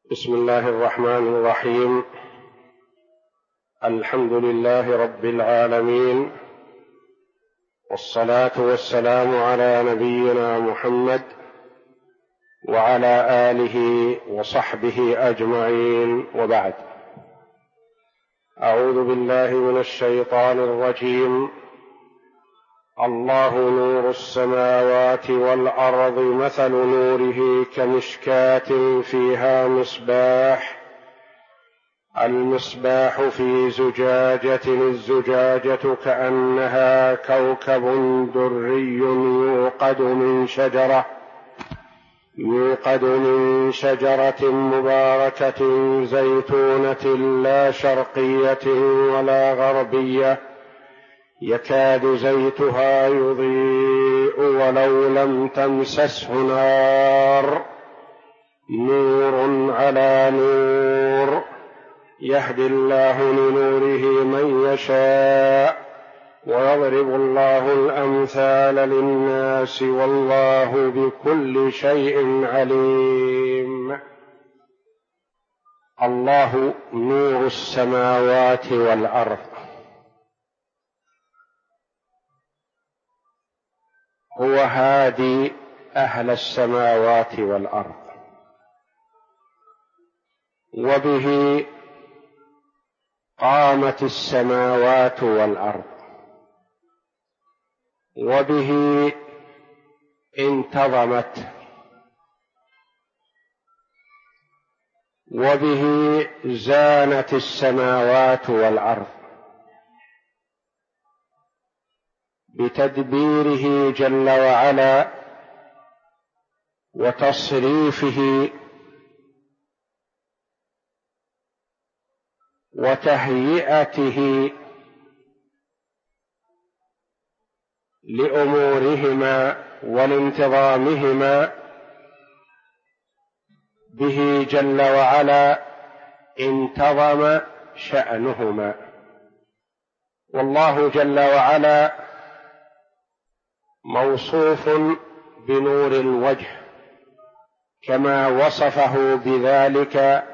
بسم الله الرحمن الرحيم. الحمد لله رب العالمين، والصلاة والسلام على نبينا محمد وعلى آله وصحبه أجمعين، وبعد. أعوذ بالله من الشيطان الرجيم. الله نور السماوات والأرض، مثل نوره كمشكاة فيها مصباح، المصباح في زجاجة، الزجاجة كأنها كوكب دري يوقد من شجرة مباركة زيتونة لا شرقية ولا غربية، يكاد زيتها يضيء ولو لم تمسسه نار، نور على نور، يهدي الله لنوره من يشاء، ويضرب الله الأمثال للناس، والله بكل شيء عليم. الله نور السماوات والأرض، هو هادي أهل السماوات والأرض، وبه قامت السماوات والأرض، وبه انتظمت، وبه زانت السماوات والأرض، بتدبيره جل وعلا وتصريفه وتهيئته لأمورهما ولانتظامهما، به جل وعلا انتظم شأنهما. والله جل وعلا موصوف بنور الوجه كما وصفه بذلك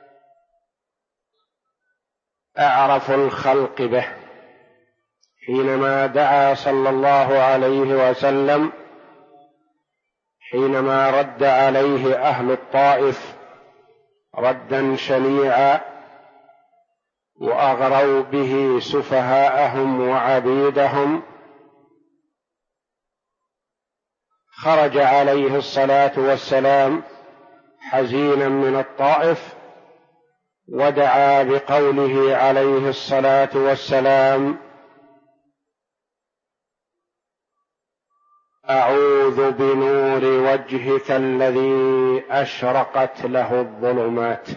أعرف الخلق به، حينما دعا صلى الله عليه وسلم، حينما رد عليه أهل الطائف ردا شنيعا وأغروا به سفهاءهم وعبيدهم، خرج عليه الصلاة والسلام حزينا من الطائف، ودعا بقوله عليه الصلاة والسلام: أعوذ بنور وجهك الذي أشرقت له الظلمات،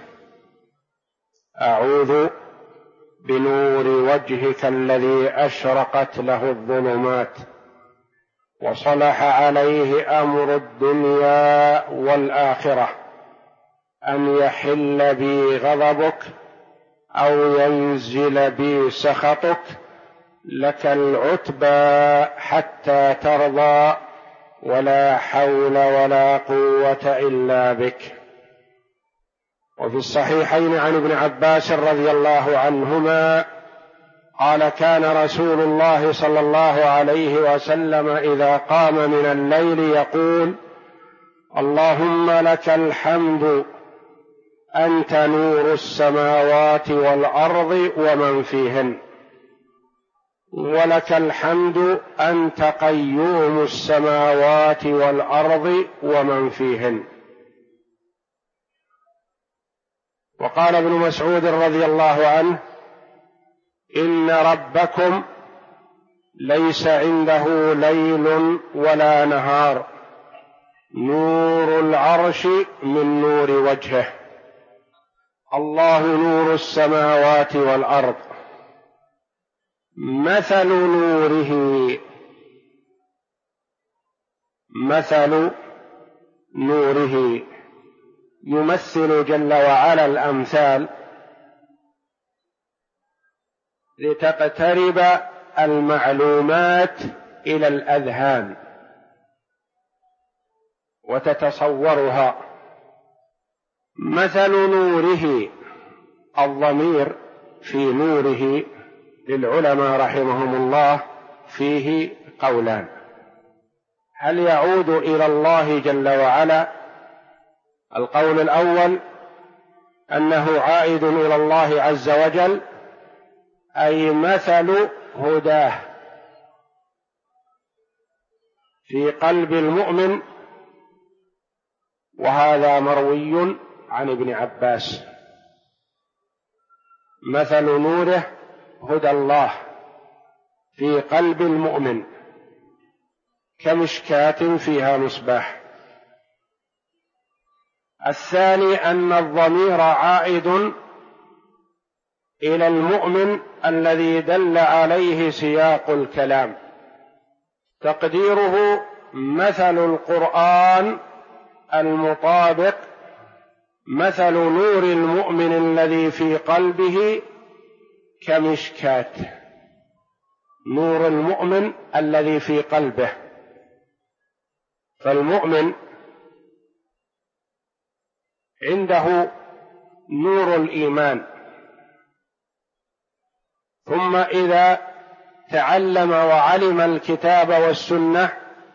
أعوذ بنور وجهك الذي أشرقت له الظلمات، وصلح عليه أمر الدنيا والآخرة، أن يحل بي غضبك أو ينزل بي سخطك، لك العتبى حتى ترضى، ولا حول ولا قوة إلا بك. وفي الصحيحين عن ابن عباس رضي الله عنهما قال: كان رسول الله صلى الله عليه وسلم إذا قام من الليل يقول: اللهم لك الحمد، أنت نور السماوات والأرض ومن فيهن، ولك الحمد، أنت قيوم السماوات والأرض ومن فيهن. وقال ابن مسعود رضي الله عنه: إن ربكم ليس عنده ليل ولا نهار، نور العرش من نور وجهه، الله نور السماوات والأرض، مثل نوره يمثل جل وعلا الأمثال لتقترب المعلومات إلى الأذهان وتتصورها. مثل نوره، الضمير في نوره للعلماء رحمهم الله فيه قولان: هل يعود إلى الله جل وعلا؟ القول الأول أنه عائد إلى الله عز وجل، أي مثل هداه في قلب المؤمن، وهذا مروي عن ابن عباس: مثل نوره هدى الله في قلب المؤمن كمشكاة فيها مصباح. الثاني أن الضمير عائد إلى المؤمن الذي دل عليه سياق الكلام، تقديره مثل القرآن المطابق مثل نور المؤمن الذي في قلبه كمشكاة، نور المؤمن الذي في قلبه. فالمؤمن عنده نور الإيمان، ثم إذا تعلم وعلم الكتاب والسنة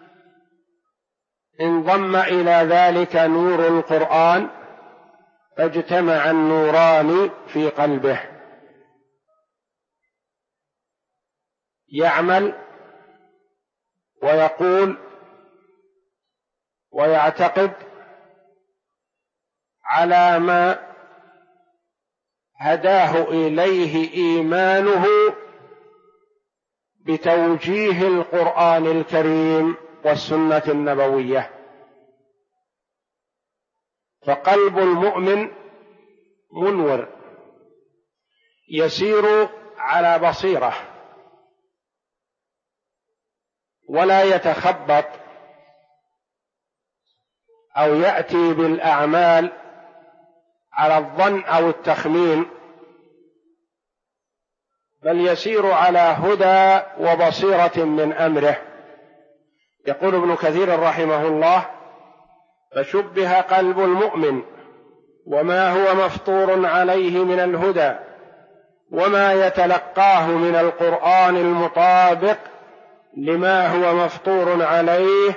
انضم إلى ذلك نور القرآن، فاجتمع النوران في قلبه، يعمل ويقول ويعتقد على ما هداه إليه إيمانه بتوجيه القرآن الكريم والسنة النبوية. فقلب المؤمن منور، يسير على بصيرة، ولا يتخبط أو يأتي بالأعمال على الظن أو التخمين، بل يسير على هدى وبصيرة من أمره. يقول ابن كثير رحمه الله: فشبه قلب المؤمن وما هو مفطور عليه من الهدى وما يتلقاه من القرآن المطابق لما هو مفطور عليه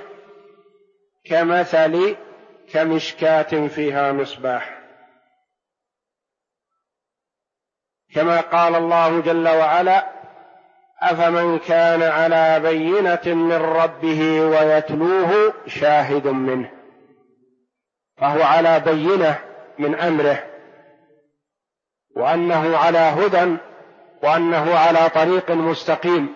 كمشكاة فيها مصباح، كما قال الله جل وعلا: أفمن كان على بينة من ربه ويتلوه شاهد منه. فهو على بينة من أمره، وأنه على هدى، وأنه على طريق مستقيم.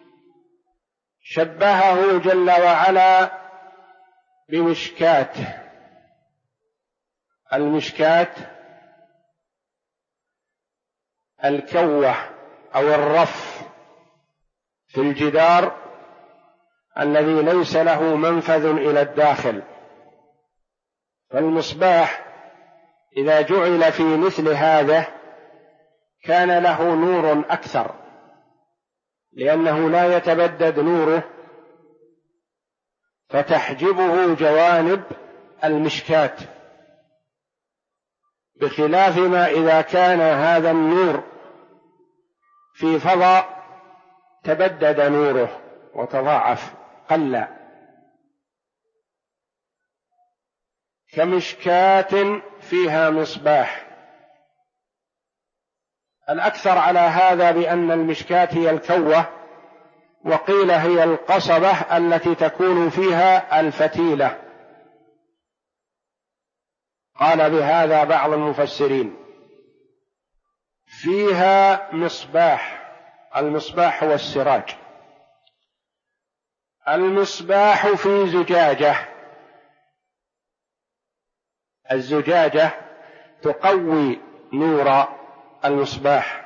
شبهه جل وعلا بمشكاة. المشكاة الكوة أو الرف في الجدار الذي ليس له منفذ إلى الداخل. فالمصباح إذا جعل في مثل هذا كان له نور أكثر، لأنه لا يتبدد نوره، فتحجبه جوانب المشكاة، بخلاف ما إذا كان هذا النور في فضاء تبدد نوره وتضاعف، قل. كمشكاة فيها مصباح. الأكثر على هذا بأن المشكاة هي الكوة، وقيل هي القصبة التي تكون فيها الفتيلة. قال بهذا بعض المفسرين. فيها مصباح. المصباح هو السراج. المصباح في زجاجة. الزجاجة تقوي نور المصباح.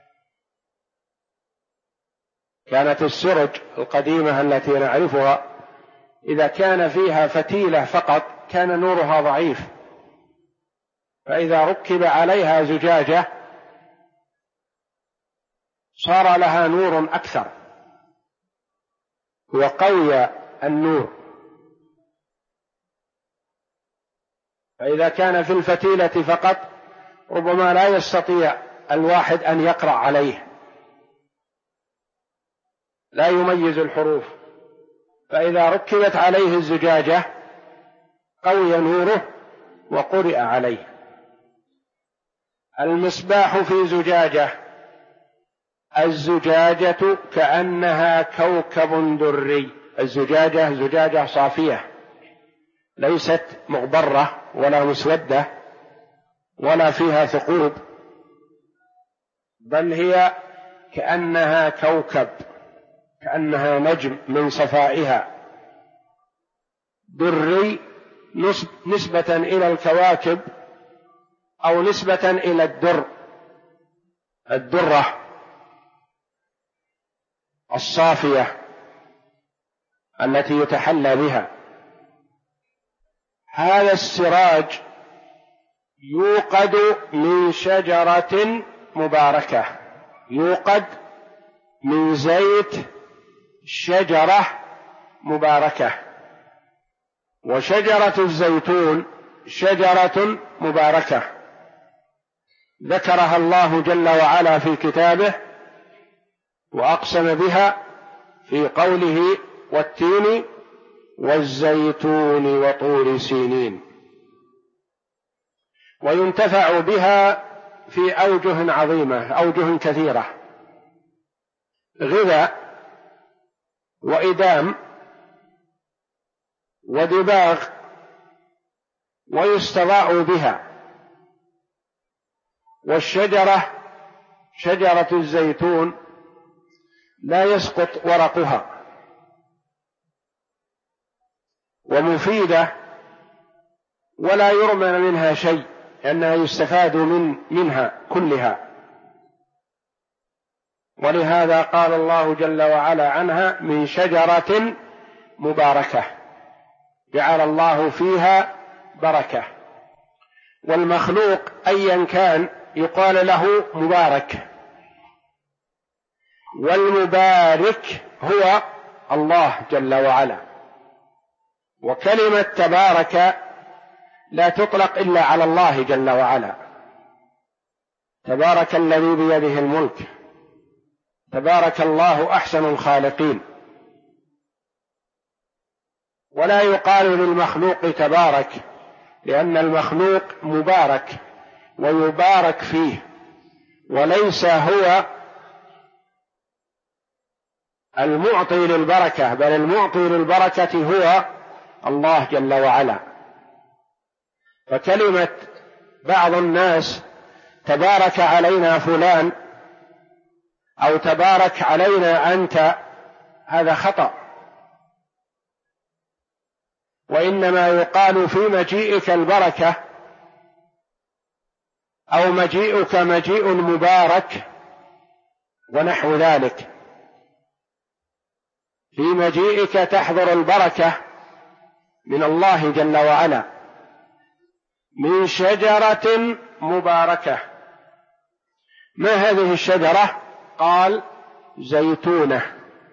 كانت السرج القديمة التي نعرفها إذا كان فيها فتيلة فقط كان نورها ضعيف، فإذا ركب عليها زجاجة صار لها نور أكثر وقوي النور. فإذا كان في الفتيلة فقط ربما لا يستطيع الواحد أن يقرأ عليه، لا يميز الحروف، فإذا ركبت عليه الزجاجة قوي نوره وقرئ عليه. المصباح في زجاجة، الزجاجة كأنها كوكب دري، الزجاجة زجاجة صافية ليست مغبرة ولا مسودة ولا فيها ثقوب، بل هي كأنها كوكب، كأنها نجم من صفائها، دري نسبة إلى الكواكب أو نسبة إلى الدرة الصافية التي يتحلى بها. هذا السراج يوقد من شجرة مباركة، يوقد من زيت شجرة مباركة، وشجرة الزيتون شجرة مباركة ذكرها الله جل وعلا في كتابه وأقسم بها في قوله والتين والزيتون وطور سينين. وينتفع بها في أوجه عظيمة، أوجه كثيرة، غذاء وإدام ودباغ، ويستضاء بها. والشجرة شجرة الزيتون لا يسقط ورقها، ومفيدة ولا يرمى منها شيء، لأنها يستفاد منها كلها. ولهذا قال الله جل وعلا عنها من شجرة مباركة جعل الله فيها بركة. والمخلوق أيا كان يقال له مبارك، والمبارك هو الله جل وعلا. وكلمة تبارك لا تطلق إلا على الله جل وعلا، تبارك الذي بيده الملك، تبارك الله أحسن الخالقين. ولا يقال للمخلوق تبارك، لأن المخلوق مبارك ويبارك فيه، وليس هو المعطي للبركة، بل المعطي للبركة هو الله جل وعلا. فكلمة بعض الناس تبارك علينا فلان أو تبارك علينا أنت، هذا خطأ، وإنما يقال في مجيئك البركة، أو مجيئك مجيء مبارك ونحو ذلك. في مجيئك تحضر البركة من الله جل وعلا من شجرة مباركة. ما هذه الشجرة؟ قال زيتونة،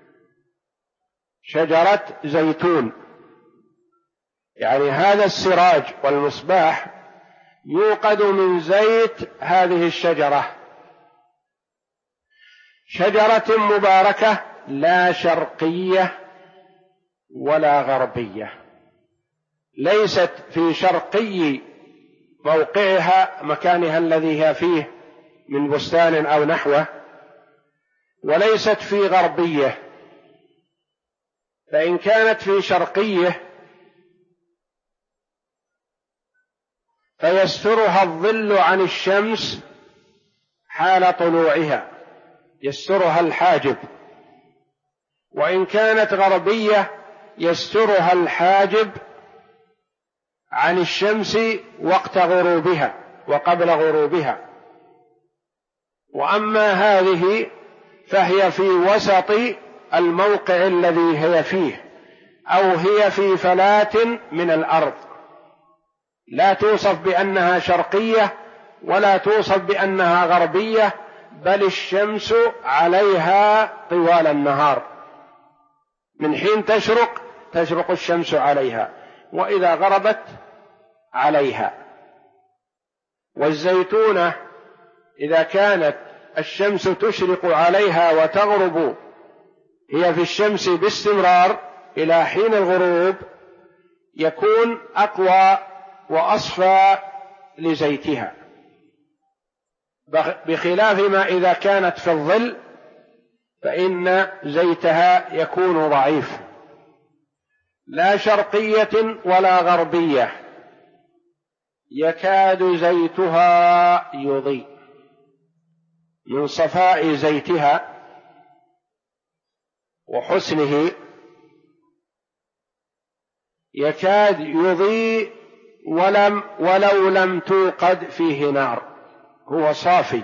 شجرة زيتون، يعني هذا السراج والمصباح يوقد من زيت هذه الشجرة، شجرة مباركة لا شرقية ولا غربية، ليست في شرقي موقعها مكانها الذي هي فيه من بستان أو نحوه، وليست في غربية. فإن كانت في شرقية فيسترها الظل عن الشمس حال طلوعها، يسترها الحاجب. وإن كانت غربية يسترها الحاجب عن الشمس وقت غروبها وقبل غروبها. وأما هذه فهي في وسط الموقع الذي هي فيه، أو هي في فلاة من الأرض، لا توصف بأنها شرقية ولا توصف بأنها غربية، بل الشمس عليها طوال النهار، من حين تشرق الشمس عليها، وإذا غربت عليها. والزيتونة إذا كانت الشمس تشرق عليها وتغرب هي في الشمس باستمرار إلى حين الغروب يكون أقوى وأصفى لزيتها، بخلاف ما إذا كانت في الظل فإن زيتها يكون ضعيف. لا شرقية ولا غربية يكاد زيتها يضيء. من صفاء زيتها وحسنه يكاد يضيء ولو لم توقد فيه نار، هو صافي.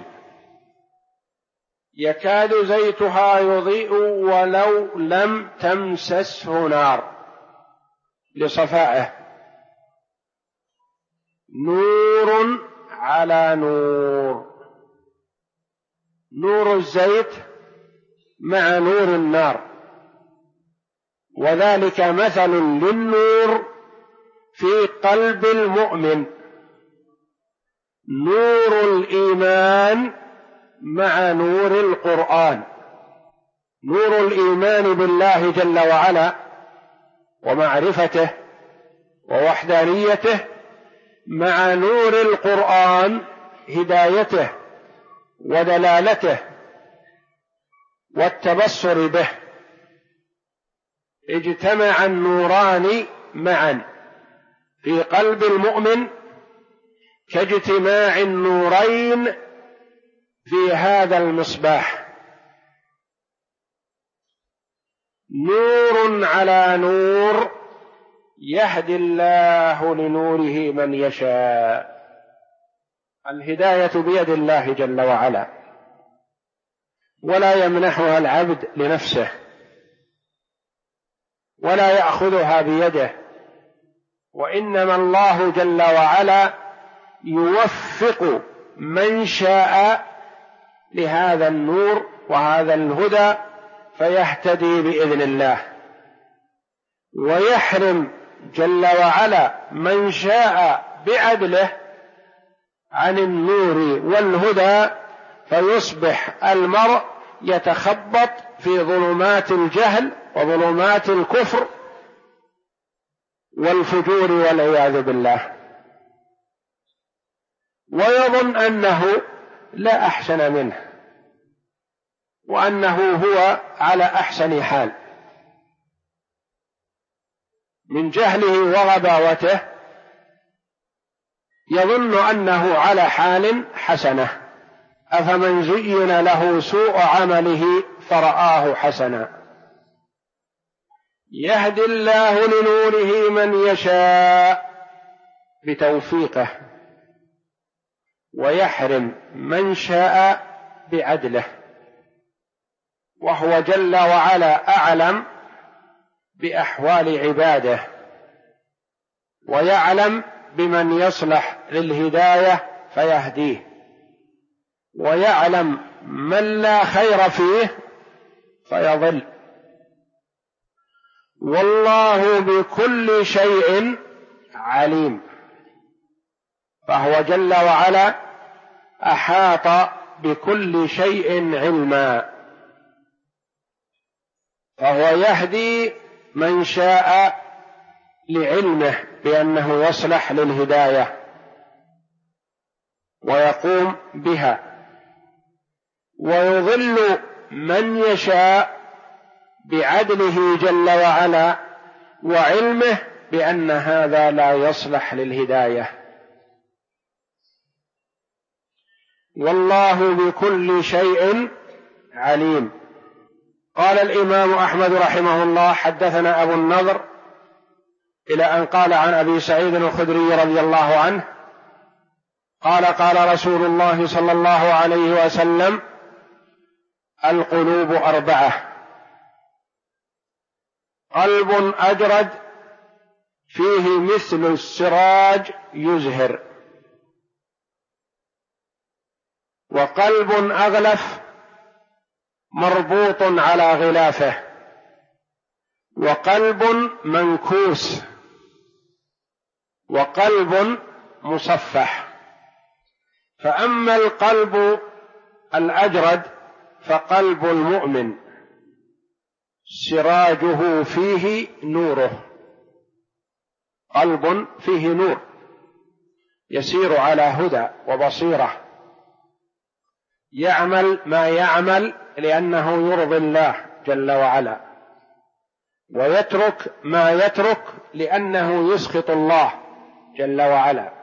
يكاد زيتها يضيء ولو لم تمسسه نار لصفائه. نور على نور، نور الزيت مع نور النار، وذلك مثل للنور في قلب المؤمن. نور الإيمان مع نور القرآن، نور الإيمان بالله جل وعلا ومعرفته ووحدانيته مع نور القرآن هدايته ودلالته والتبصر به. اجتمع النوران معا في قلب المؤمن كاجتماع النورين في هذا المصباح. نور على نور يهدي الله لنوره من يشاء. الهداية بيد الله جل وعلا، ولا يمنحها العبد لنفسه ولا يأخذها بيده، وإنما الله جل وعلا يوفق من شاء لهذا النور وهذا الهدى فيهتدي بإذن الله، ويحرم جل وعلا من شاء بعدله عن النور والهدى، فيصبح المرء يتخبط في ظلمات الجهل وظلمات الكفر والفجور والعياذ بالله، ويظن أنه لا أحسن منه وأنه هو على أحسن حال. من جهله وغباوته يظن أنه على حال حسنة. أفمن زين له سوء عمله فرآه حسنا. يهدي الله لنوره من يشاء بتوفيقه، ويحرم من شاء بعدله، وهو جل وعلا أعلم بأحوال عباده، ويعلم بمن يصلح للهداية فيهديه، ويعلم من لا خير فيه فيضل. والله بكل شيء عليم، فهو جل وعلا أحاط بكل شيء علما، فهو يهدي من شاء لعلمه بأنه يصلح للهداية ويقوم بها، ويضل من يشاء بعدله جل وعلا وعلمه بأن هذا لا يصلح للهداية. والله بكل شيء عليم. قال الإمام أحمد رحمه الله: حدثنا أبو النضر، إلى أن قال عن أبي سعيد الخدري رضي الله عنه قال: قال رسول الله صلى الله عليه وسلم: القلوب أربعة: قلب أجرد فيه مثل السراج يزهر، وقلب أغلف مربوط على غلافه، وقلب منكوس، وقلب مصفح. فأما القلب الأجرد فقلب المؤمن سراجه فيه نوره، قلب فيه نور يسير على هدى وبصيرة، يعمل ما يعمل لأنه يرضي الله جل وعلا، ويترك ما يترك لأنه يسخط الله جل وعلا،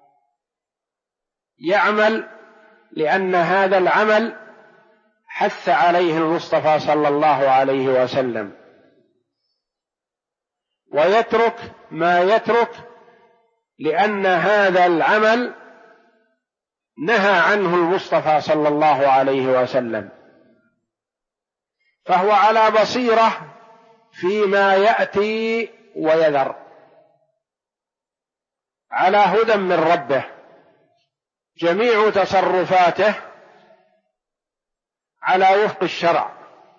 يعمل لأن هذا العمل حث عليه المصطفى صلى الله عليه وسلم، ويترك ما يترك لأن هذا العمل نهى عنه المصطفى صلى الله عليه وسلم، فهو على بصيرة فيما يأتي ويذر، على هدى من ربه، جميع تصرفاته على وفق الشرع.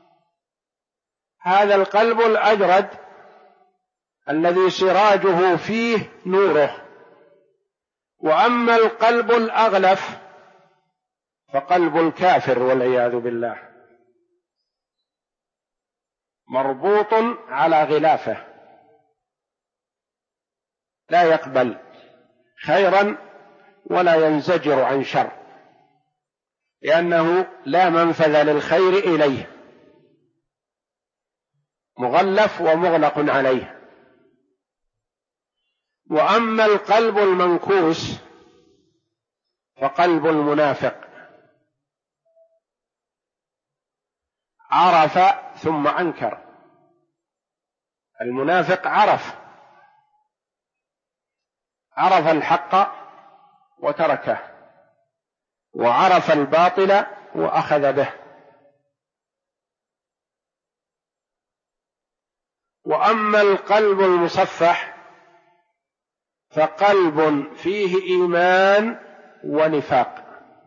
هذا القلب الأجرد الذي سراجه فيه نوره. وأما القلب الأغلف فقلب الكافر والعياذ بالله، مربوط على غلافه، لا يقبل خيرا ولا ينزجر عن شر، لأنه لا منفذ للخير إليه، مغلف ومغلق عليه. وأما القلب المنكوس فقلب المنافق، عرف ثم أنكر. المنافق عرف الحق وتركه، وعرف الباطل وأخذ به. وأما القلب المصفح فقلب فيه إيمان ونفاق،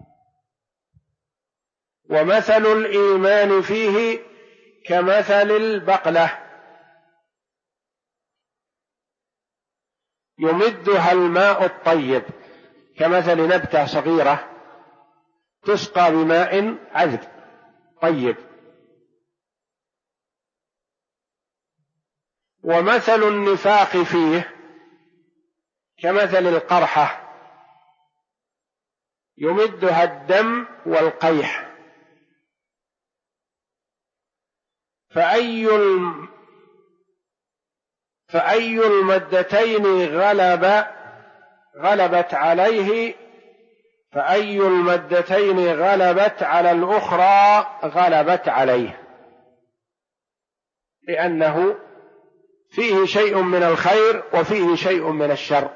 ومثل الإيمان فيه كمثل البقلة يمدها الماء الطيب، كمثل نبتة صغيرة تسقى بماء عذب طيب. ومثل النفاق فيه كمثل القرحة يمدها الدم والقيح، فأي المدتين غلبت عليه، فأي المدتين غلبت على الأخرى غلبت عليه، لأنه فيه شيء من الخير وفيه شيء من الشر.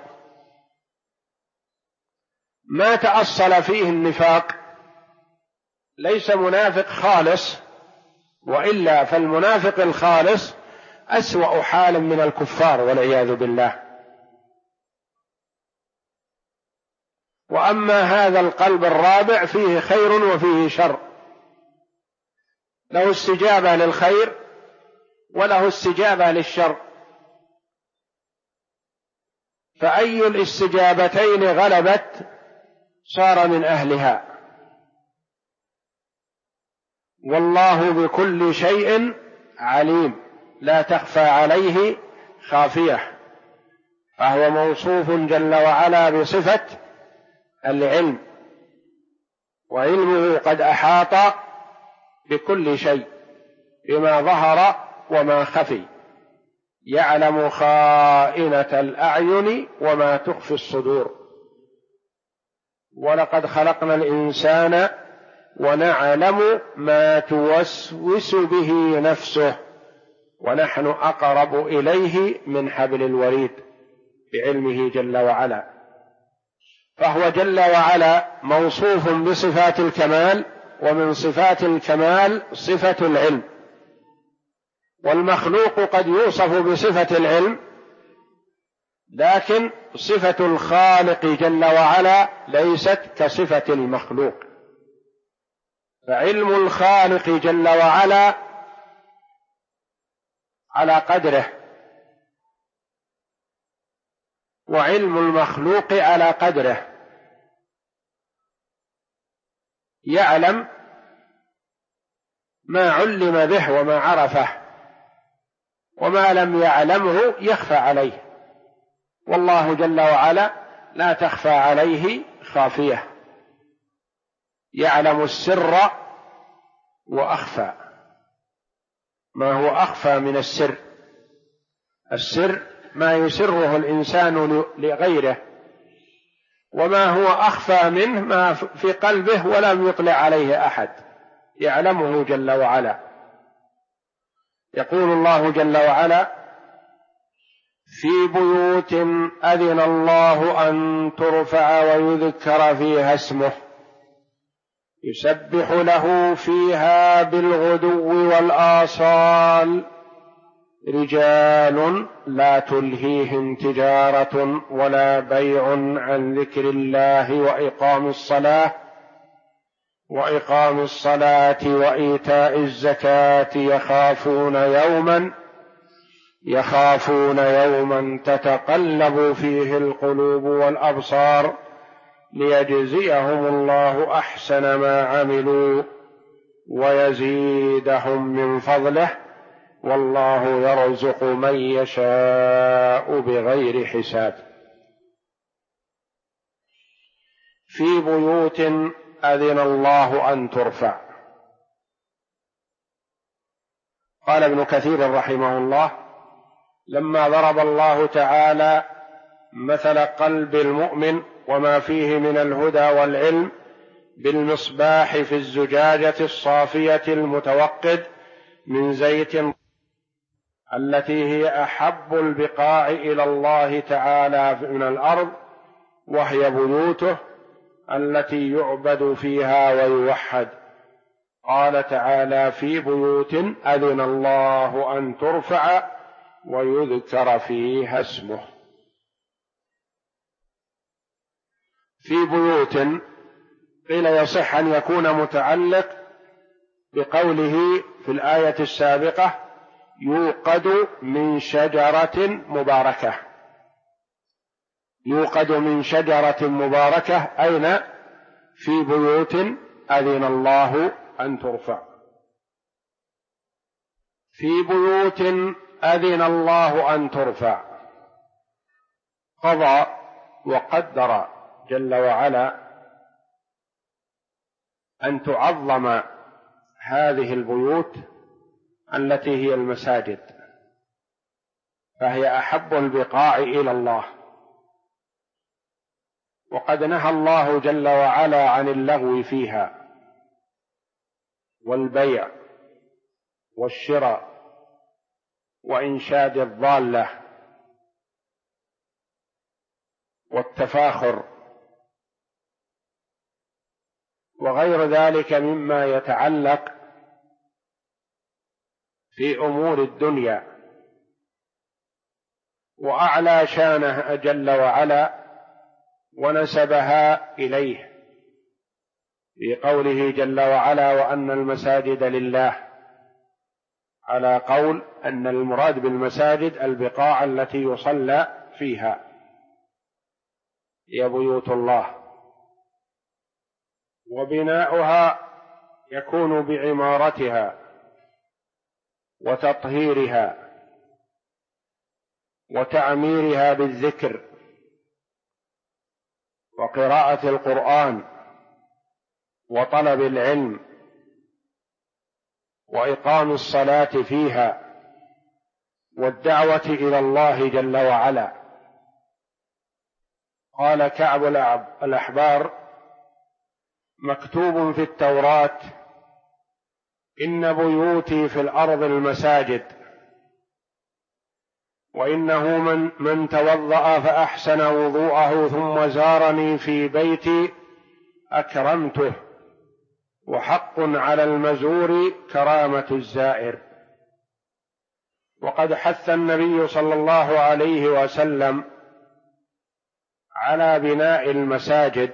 ما تأصل فيه النفاق ليس منافق خالص، وإلا فالمنافق الخالص أسوأ حال من الكفار والعياذ بالله. وأما هذا القلب الرابع فيه خير وفيه شر، له استجابة للخير وله استجابة للشر، فأي الاستجابتين غلبت صار من أهلها. والله بكل شيء عليم، لا تخفى عليه خافية، فهو موصوف جل وعلا بصفة العلم، وعلمه قد أحاط بكل شيء بما ظهر وما خفي، يعلم خائنة الأعين وما تخفي الصدور. ولقد خلقنا الإنسان ونعلم ما توسوس به نفسه ونحن أقرب إليه من حبل الوريد، بعلمه جل وعلا. فهو جل وعلا موصوف بصفات الكمال، ومن صفات الكمال صفة العلم. والمخلوق قد يوصف بصفة العلم، لكن صفة الخالق جل وعلا ليست كصفة المخلوق، فعلم الخالق جل وعلا على قدره، وعلم المخلوق على قدره، يعلم ما علم به وما عرفه، وما لم يعلمه يخفى عليه، والله جل وعلا لا تخفى عليه خافية، يعلم السر وأخفى. ما هو أخفى من السر؟ السر ما يسره الإنسان لغيره، وما هو أخفى منه ما في قلبه ولم يطلع عليه أحد، يعلمه جل وعلا. يقول الله جل وعلا: في بيوت أذن الله أن ترفع ويذكر فيها اسمه يسبح له فيها بالغدو والآصال رجال لا تلهيهم تجارة ولا بيع عن ذكر الله وإقام الصلاة وإيتاء الزكاة يخافون يوما تتقلب فيه القلوب والأبصار ليجزيهم الله أحسن ما عملوا ويزيدهم من فضله والله يرزق من يشاء بغير حساب. في بيوت أذن الله أن ترفع. قال ابن كثير رحمه الله: لما ضرب الله تعالى مثل قلب المؤمن وما فيه من الهدى والعلم بالمصباح في الزجاجة الصافية المتوقد من زيت التي هي أحب البقاع إلى الله تعالى من الأرض، وهي بيوته التي يعبد فيها ويوحد. قال تعالى: في بيوت أذن الله أن ترفع ويذكر فيها اسمه. في بيوت قيل يصح أن يكون متعلق بقوله في الآية السابقة: يوقد من شجرة مباركة. يوقد من شجرة مباركة أين؟ في بيوت أذن الله أن ترفع. في بيوت أذن الله أن ترفع، قضى وقدر جل وعلا أن تعظم هذه البيوت التي هي المساجد، فهي أحب البقاع إلى الله. وقد نهى الله جل وعلا عن اللغو فيها والبيع والشراء وإنشاد الضالة والتفاخر وغير ذلك مما يتعلق في أمور الدنيا. وأعلى شانه جل وعلا ونسبها إليه في قوله جل وعلا: وأن المساجد لله، على قول أن المراد بالمساجد البقاع التي يصلى فيها هي بيوت الله، وبناؤها يكون بعمارتها وتطهيرها وتعميرها بالذكر وقراءة القرآن وطلب العلم وإقام الصلاة فيها والدعوة إلى الله جل وعلا. قال كعب الأحبار: مكتوب في التوراة: إن بيوتي في الأرض المساجد، وإنه من توضأ فأحسن وضوءه ثم زارني في بيتي أكرمته، وحق على المزور كرامة الزائر. وقد حث النبي صلى الله عليه وسلم على بناء المساجد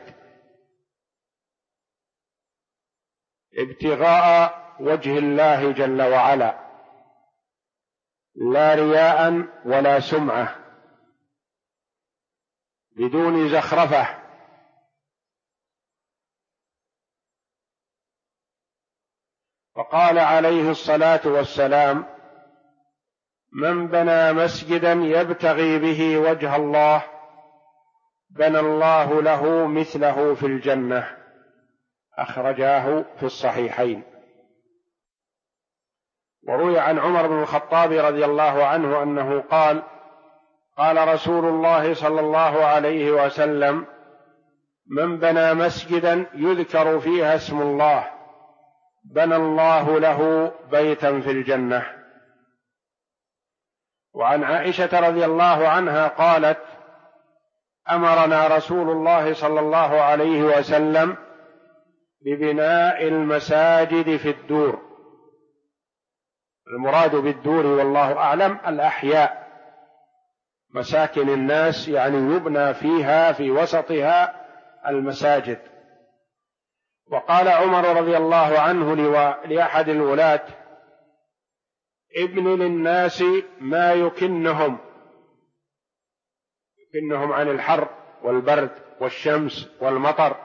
ابتغاء وجه الله جل وعلا، لا رياء ولا سمعة، بدون زخرفة. وقال عليه الصلاة والسلام: من بنى مسجدا يبتغي به وجه الله بنى الله له مثله في الجنة. أخرجاه في الصحيحين. وروي عن عمر بن الخطاب رضي الله عنه أنه قال: قال رسول الله صلى الله عليه وسلم: من بنى مسجدا يذكر فيها اسم الله بنى الله له بيتا في الجنة. وعن عائشة رضي الله عنها قالت: أمرنا رسول الله صلى الله عليه وسلم ببناء المساجد في الدور. المراد بالدور والله أعلم الأحياء، مساكن الناس، يعني يبنى فيها في وسطها المساجد. وقال عمر رضي الله عنه لأحد الولاة: ابن للناس ما يكنهم عن الحر والبرد والشمس والمطر،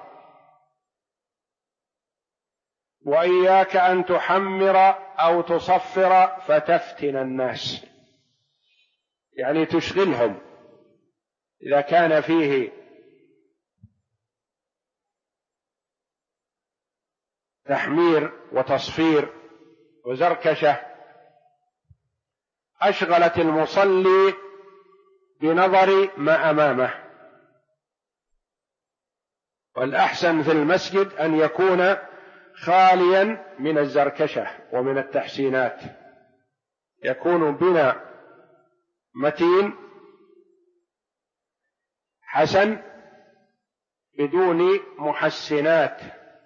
وإياك أن تحمر أو تصفر فتفتن الناس، يعني تشغلهم. إذا كان فيه تحمير وتصفير وزركشة أشغلت المصلي بنظر ما أمامه. والأحسن في المسجد أن يكون خاليا من الزركشة ومن التحسينات، يكون بناء متين حسن بدون محسنات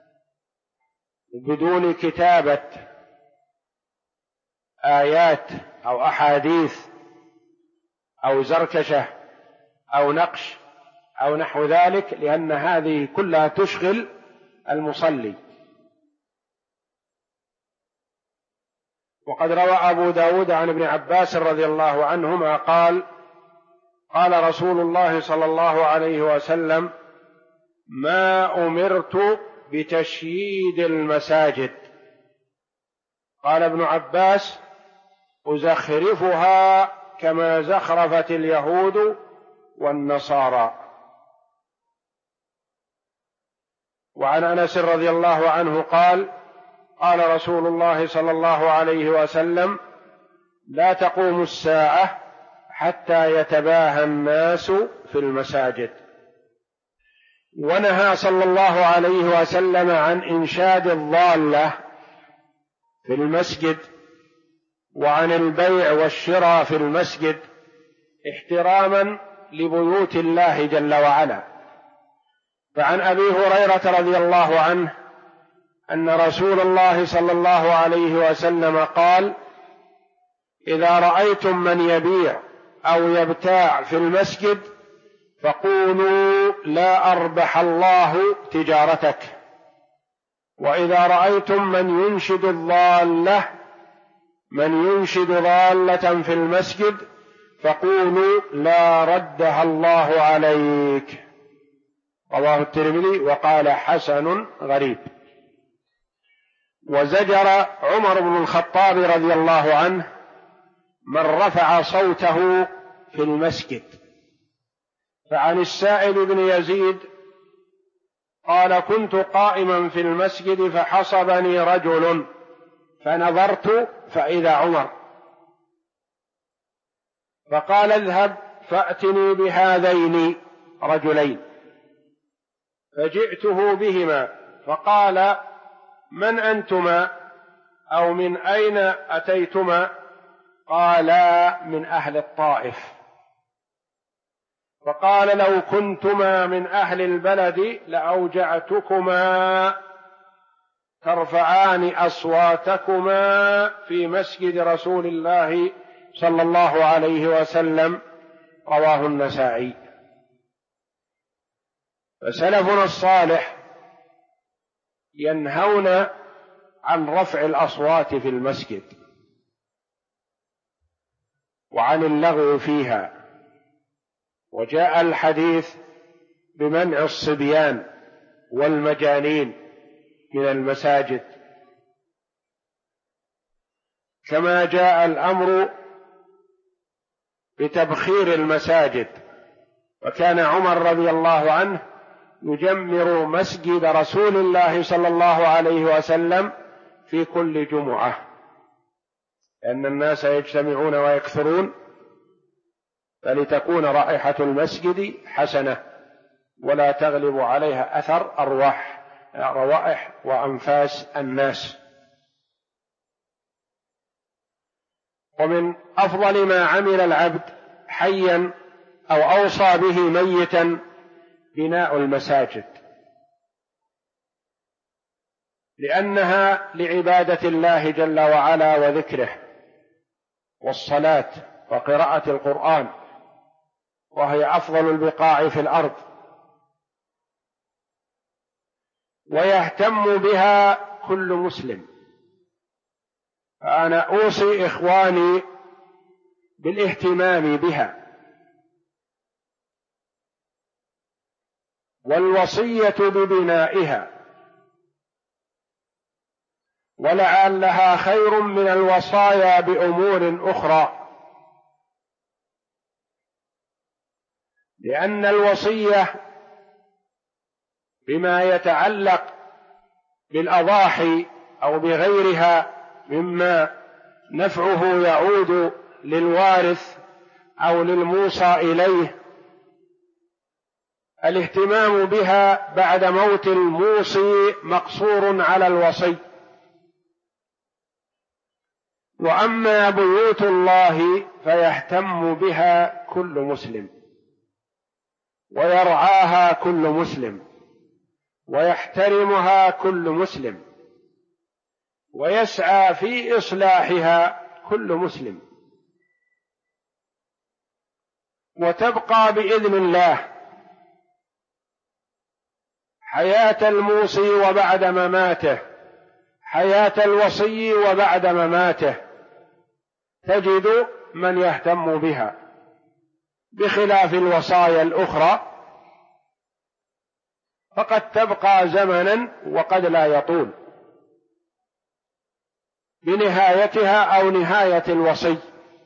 وبدون كتابة آيات أو أحاديث أو زركشة أو نقش أو نحو ذلك، لأن هذه كلها تشغل المصلي. وقد روى أبو داود عن ابن عباس رضي الله عنهما قال: قال رسول الله صلى الله عليه وسلم: ما أمرت بتشييد المساجد. قال ابن عباس: أزخرفها كما زخرفت اليهود والنصارى. وعن أنس رضي الله عنه قال: قال رسول الله صلى الله عليه وسلم: لا تقوم الساعة حتى يتباهى الناس في المساجد. ونهى صلى الله عليه وسلم عن إنشاد الضالة في المسجد وعن البيع والشراء في المسجد احتراما لبيوت الله جل وعلا. فعن أبي هريرة رضي الله عنه أن رسول الله صلى الله عليه وسلم قال: إذا رأيتم من يبيع أو يبتاع في المسجد فقولوا لا أربح الله تجارتك. وإذا رأيتم من ينشد ضالة في المسجد فقولوا لا ردها الله عليك. رواه الترمذي وقال حسن غريب. وزجر عمر بن الخطاب رضي الله عنه من رفع صوته في المسجد. فعن السائب بن يزيد قال: كنت قائما في المسجد فحصبني رجل فنظرت فإذا عمر، فقال: اذهب فأتني بهذين رجلين. فجئته بهما فقال: من أنتما أو من أين أتيتما؟ قالا: من أهل الطائف. فقال: لو كنتما من أهل البلد لأوجعتكما ترفعان أصواتكما في مسجد رسول الله صلى الله عليه وسلم. رواه النسائي. فسلفنا الصالح ينهون عن رفع الأصوات في المسجد وعن اللغو فيها. وجاء الحديث بمنع الصبيان والمجانين من المساجد، كما جاء الأمر بتبخير المساجد، وكان عمر رضي الله عنه يجمر مسجد رسول الله صلى الله عليه وسلم في كل جمعة، لأن الناس يجتمعون ويكثرون، فلتكون رائحة المسجد حسنة ولا تغلب عليها أثر روائح وأنفاس الناس. ومن أفضل ما عمل العبد حيا أو أوصى به ميتا بناء المساجد، لأنها لعبادة الله جل وعلا وذكره والصلاة وقراءة القرآن، وهي أفضل البقاع في الأرض، ويهتم بها كل مسلم. فأنا أوصي إخواني بالاهتمام بها، والوصية ببنائها، ولعلها خير من الوصايا بأمور أخرى، لأن الوصية بما يتعلق بالأضاحي أو بغيرها مما نفعه يعود للوارث أو للموصى إليه، الاهتمام بها بعد موت الموصي مقصور على الوصي. وأما بيوت الله فيهتم بها كل مسلم، ويرعاها كل مسلم، ويحترمها كل مسلم، ويسعى في إصلاحها كل مسلم، وتبقى بإذن الله حياة الموصي وبعد مماته، حياة الوصي وبعد مماته، تجد من يهتم بها، بخلاف الوصايا الأخرى فقد تبقى زمنا وقد لا يطول بنهايتها أو نهاية الوصي،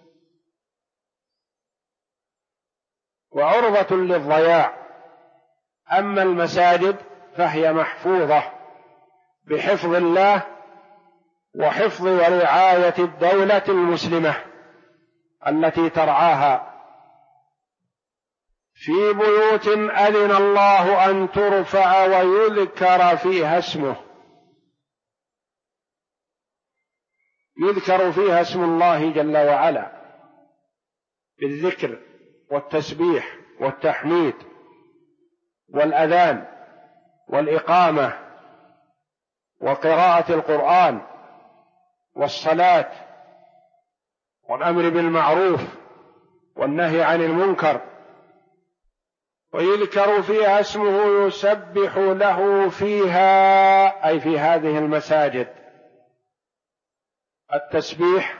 وعرضة للضياع. أما المساجد فهي محفوظة بحفظ الله وحفظ ورعاية الدولة المسلمة التي ترعاها، في بيوت أذن الله أن ترفع ويذكر فيها اسمه، يذكر فيها اسم الله جل وعلا بالذكر والتسبيح والتحميد والأذان والإقامة وقراءة القرآن والصلاة والأمر بالمعروف والنهي عن المنكر، ويذكر فيها اسمه يسبح له فيها، أي في هذه المساجد. التسبيح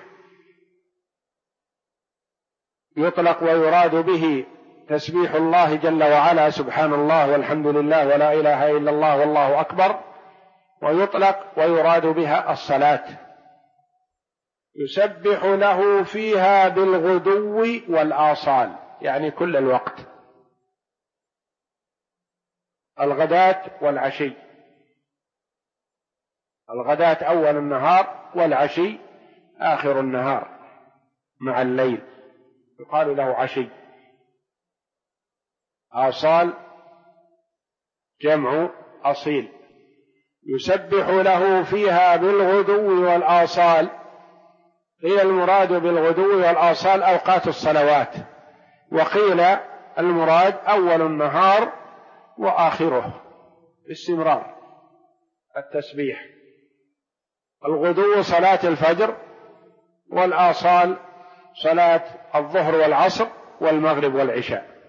يطلق ويراد به تسبيح الله جل وعلا سبحان الله والحمد لله ولا إله إلا الله والله أكبر، ويطلق ويراد بها الصلاة. يسبح له فيها بالغدو والآصال، يعني كل الوقت، الغداة والعشي، الغداة أول النهار والعشي آخر النهار مع الليل، يقال له عشي. آصال جمع أصيل. يسبح له فيها بالغدو والآصال، قيل المراد بالغدو والآصال أوقات الصلوات، وقيل المراد أول النهار وآخره باستمرار التسبيح. الغدو صلاة الفجر، والآصال صلاة الظهر والعصر والمغرب والعشاء.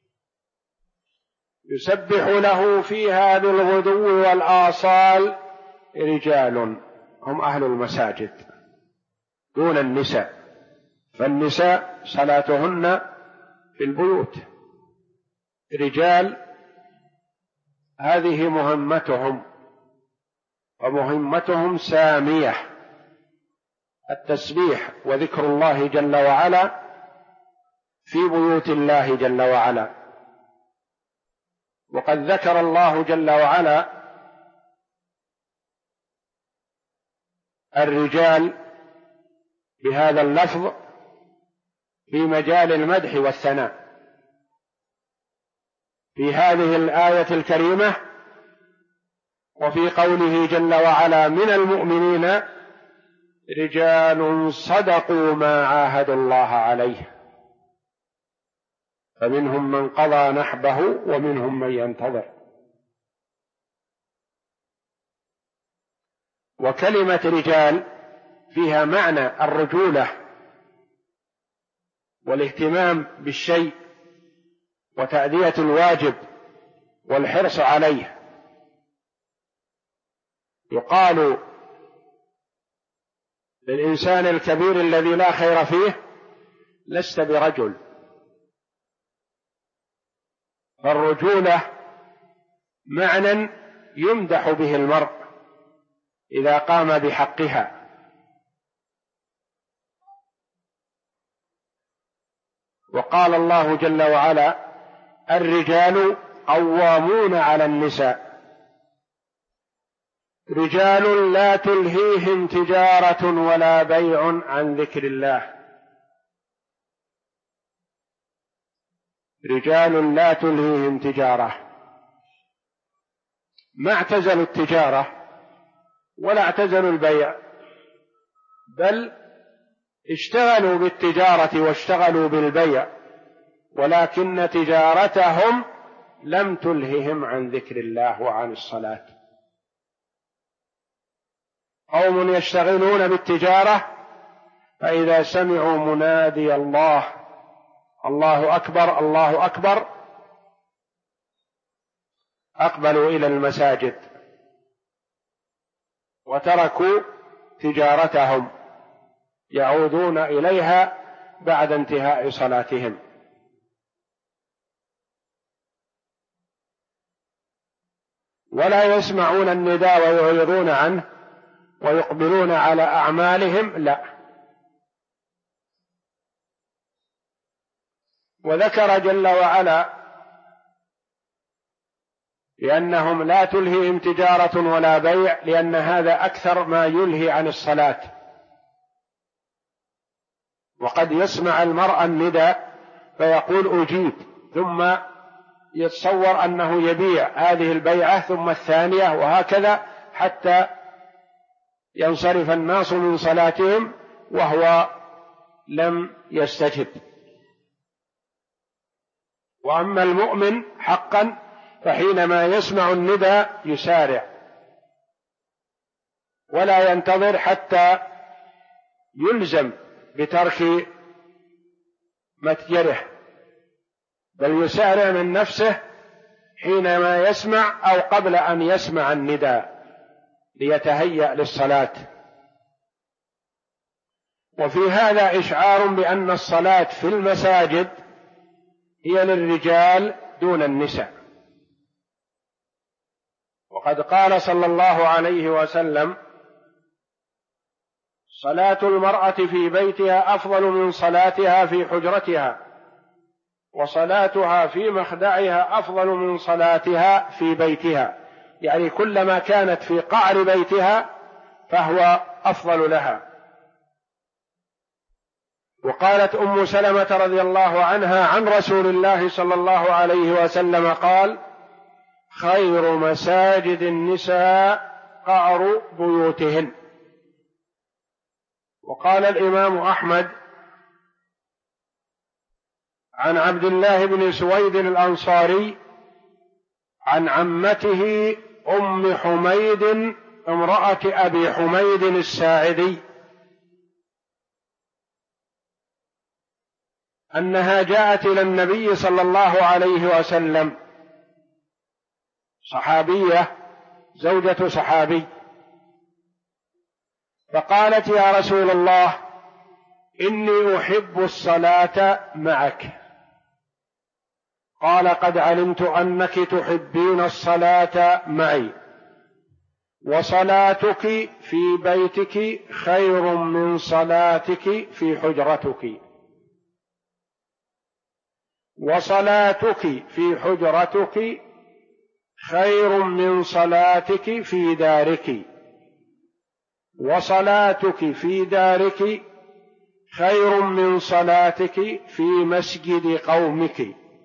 يسبح له فيها بالغدو والآصال رجال هم أهل المساجد دون النساء، فالنساء صلاتهن في البيوت، رجال هذه مهمتهم، ومهمتهم سامية: التسبيح وذكر الله جل وعلا في بيوت الله جل وعلا. وقد ذكر الله جل وعلا الرجال بهذا اللفظ في مجال المدح والثناء في هذه الآية الكريمة، وفي قوله جل وعلا: من المؤمنين رجال صدقوا ما عاهدوا الله عليه فمنهم من قضى نحبه ومنهم من ينتظر. وكلمة رجال فيها معنى الرجولة والاهتمام بالشيء وتأدية الواجب والحرص عليه. يقال للإنسان الكبير الذي لا خير فيه: لست برجل. فالرجولة معنى يمدح به المرء إذا قام بحقها. وقال الله جل وعلا: الرجال قوامون على النساء رجال لا تلهيهم تجارة ولا بيع عن ذكر الله. رجال لا تلهيهم تجارة، ما اعتزلوا التجارة ولا اعتزلوا البيع، بل اشتغلوا بالتجارة واشتغلوا بالبيع، ولكن تجارتهم لم تلههم عن ذكر الله وعن الصلاة. قوم يشتغلون بالتجارة، فإذا سمعوا منادي الله: الله أكبر الله أكبر، أقبلوا إلى المساجد وتركوا تجارتهم، يعودون إليها بعد انتهاء صلاتهم. ولا يسمعون النداء ويعرضون عنه ويقبلون على أعمالهم، لا. وذكر جل وعلا لأنهم لا تلهيهم تجارة ولا بيع، لأن هذا أكثر ما يلهي عن الصلاة. وقد يسمع المرء النداء فيقول أجيب، ثم يتصور أنه يبيع هذه البيعة ثم الثانية، وهكذا حتى ينصرف الناس من صلاتهم وهو لم يستجب. وأما المؤمن حقا فحينما يسمع النداء يسارع ولا ينتظر حتى يلزم بترك متجره، بل يسارع من نفسه حينما يسمع أو قبل أن يسمع النداء ليتهيأ للصلاة. وفي هذا إشعار بأن الصلاة في المساجد هي للرجال دون النساء. وقد قال صلى الله عليه وسلم: صلاة المرأة في بيتها أفضل من صلاتها في حجرتها، وصلاتها في مخدعها أفضل من صلاتها في بيتها، يعني كلما كانت في قعر بيتها فهو أفضل لها. وقالت أم سلمة رضي الله عنها عن رسول الله صلى الله عليه وسلم قال: خير مساجد النساء قعر بيوتهن. وقال الإمام أحمد عن عبد الله بن سويد الأنصاري عن عمته أم حميد امرأة أبي حميد الساعدي أنها جاءت إلى النبي صلى الله عليه وسلم، صحابية زوجة صحابي، فقالت: يا رسول الله، إني أحب الصلاة معك. قال قد علمت أنك تحبين الصلاة معي، وصلاتك في بيتك خير من صلاتك في حجرتك، وصلاتك في حجرتك خير من صلاتك في دارك، وصلاتك في دارك خير من صلاتك في مسجد قومك،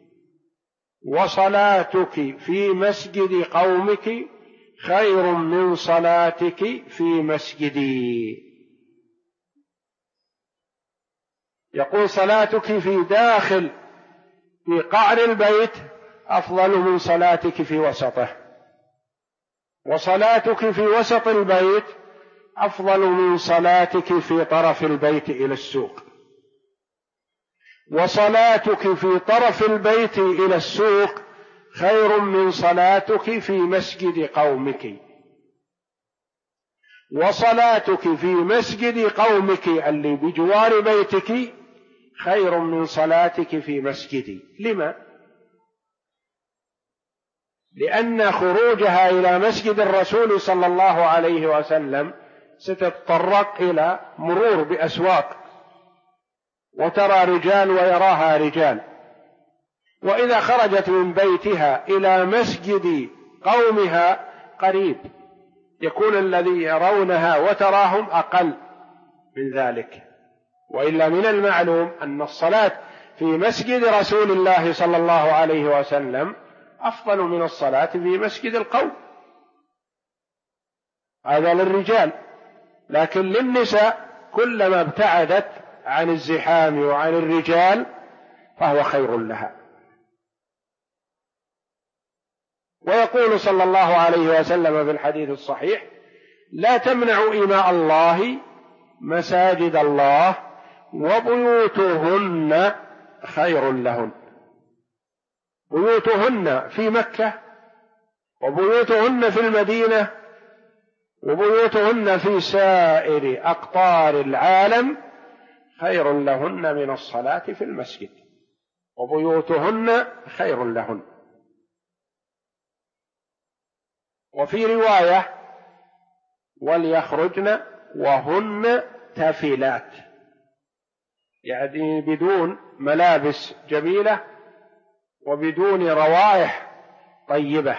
وصلاتك في مسجد قومك خير من صلاتك في مسجدي. يقول صلاتك في داخل في قعر البيت أفضل من صلاتك في وسطه، وصلاتك في وسط البيت أفضل من صلاتك في طرف البيت إلى السوق، وصلاتك في طرف البيت إلى السوق خير من صلاتك في مسجد قومك، وصلاتك في مسجد قومك اللي بجوار بيتك خير من صلاتك في مسجدي. لما؟ لأن خروجها إلى مسجد الرسول صلى الله عليه وسلم ستتطرق إلى مرور بأسواق، وترى رجال ويراها رجال، وإذا خرجت من بيتها إلى مسجد قومها قريب يكون الذي يرونها وتراهم أقل من ذلك. وإلا من المعلوم أن الصلاة في مسجد رسول الله صلى الله عليه وسلم أفضل من الصلاة في مسجد القوم، هذا للرجال، لكن للنساء كلما ابتعدت عن الزحام وعن الرجال فهو خير لها. ويقول صلى الله عليه وسلم في الحديث الصحيح: لا تمنعوا إماء الله مساجد الله وبيوتهن خير لهن. بيوتهن في مكة، وبيوتهن في المدينة، وبيوتهن في سائر أقطار العالم خير لهن من الصلاة في المسجد، وبيوتهن خير لهن. وفي رواية: وليخرجن وهن تافلات، يعني بدون ملابس جميلة وبدون روائح طيبة،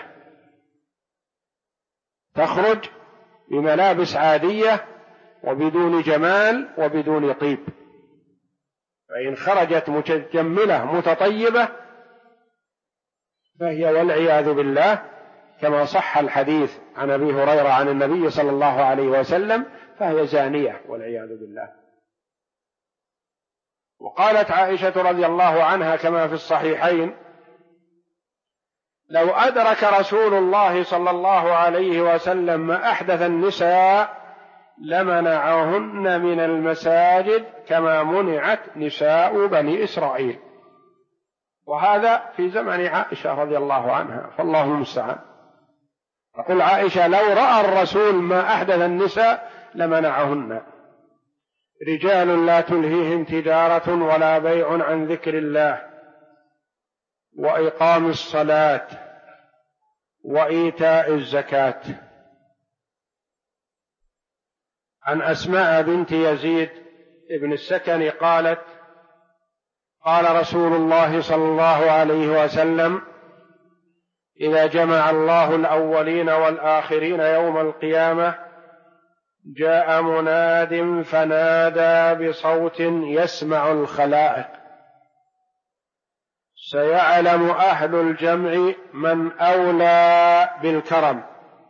تخرج بملابس عادية وبدون جمال وبدون طيب. فإن خرجت متجملة متطيبة فهي والعياذ بالله كما صح الحديث عن أبي هريرة عن النبي صلى الله عليه وسلم فهي زانية والعياذ بالله. وقالت عائشة رضي الله عنها كما في الصحيحين: لو أدرك رسول الله صلى الله عليه وسلم ما أحدث النساء لمنعهن من المساجد كما منعت نساء بني إسرائيل. وهذا في زمن عائشة رضي الله عنها، فالله المستعان. تقول عائشة: لو رأى الرسول ما أحدث النساء لمنعهن. رجال لا تلهيهم تجارة ولا بيع عن ذكر الله وإقام الصلاة وإيتاء الزكاة. عن أسماء بنت يزيد ابن السكن قالت: قال رسول الله صلى الله عليه وسلم: إذا جمع الله الأولين والآخرين يوم القيامة جاء مناد فنادى بصوت يسمع الخلائق: سيعلم أهل الجمع من أولى بالكرم،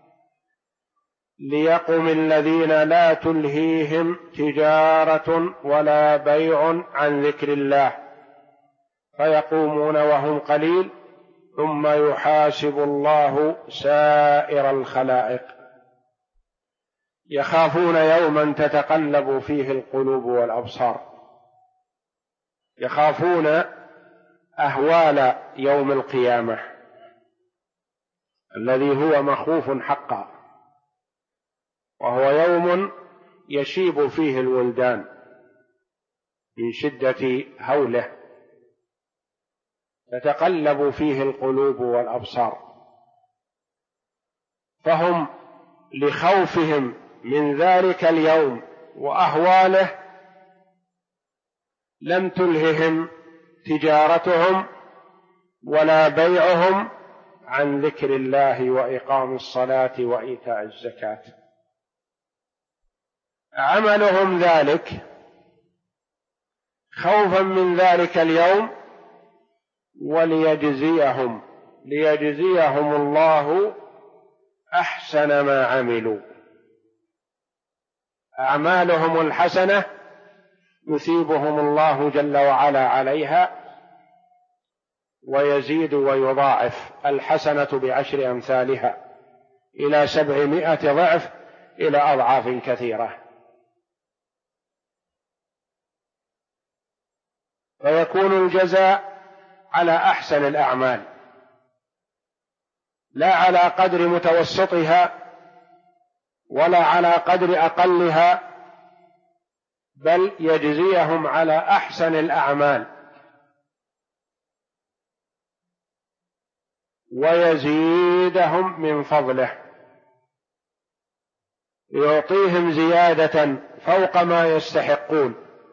ليقم الذين لا تلهيهم تجارة ولا بيع عن ذكر الله، فيقومون وهم قليل، ثم يحاسب الله سائر الخلائق. يخافون يوما تتقلب فيه القلوب والأبصار، يخافون أهوال يوم القيامة الذي هو مخوف حقا، وهو يوم يشيب فيه الولدان من شدة هوله. تتقلب فيه القلوب والأبصار، فهم لخوفهم من ذلك اليوم وأهواله لم تلههم تجارتهم ولا بيعهم عن ذكر الله وإقام الصلاة وإيتاء الزكاة. عملهم ذلك خوفا من ذلك اليوم وليجزيهم الله أحسن ما عملوا. أعمالهم الحسنة يثيبهم الله جل وعلا عليها ويزيد ويضاعف، الحسنة بعشر أمثالها إلى 700 ضعف إلى أضعاف كثيرة. فيكون الجزاء على أحسن الأعمال لا على قدر متوسطها ولا على قدر أقلها، بل يجزيهم على أحسن الأعمال ويزيدهم من فضله، يعطيهم زيادة فوق ما يستحقون.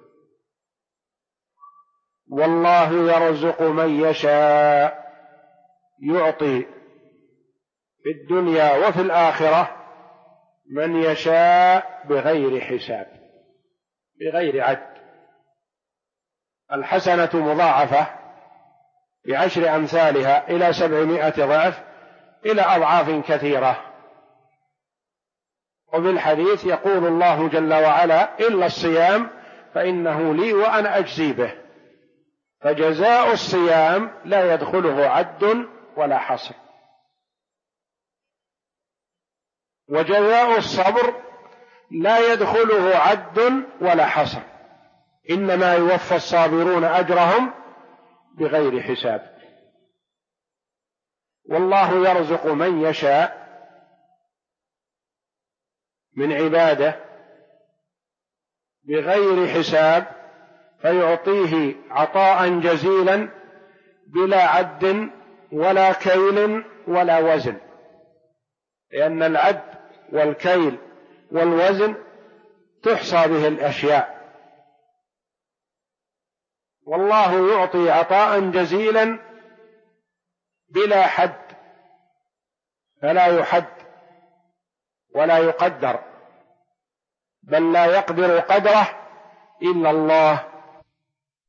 والله يرزق من يشاء، يعطي في الدنيا وفي الآخرة من يشاء بغير حساب، بغير عد. الحسنة مضاعفة بعشر أمثالها إلى 700 ضعف إلى أضعاف كثيرة. وفي الحديث يقول الله جل وعلا: إلا الصيام فإنه لي وأنا أجزي به. فجزاء الصيام لا يدخله عد ولا حصر، وجزاء الصبر لا يدخله عد ولا حصر، إنما يوفى الصابرون أجرهم بغير حساب. والله يرزق من يشاء من عباده بغير حساب، فيعطيه عطاء جزيلا بلا عد ولا كيل ولا وزن، لأن العد والكيل والوزن تحصى به الأشياء، والله يعطي عطاء جزيلا بلا حد، فلا يحد ولا يقدر، بل لا يقدر قدره إلا الله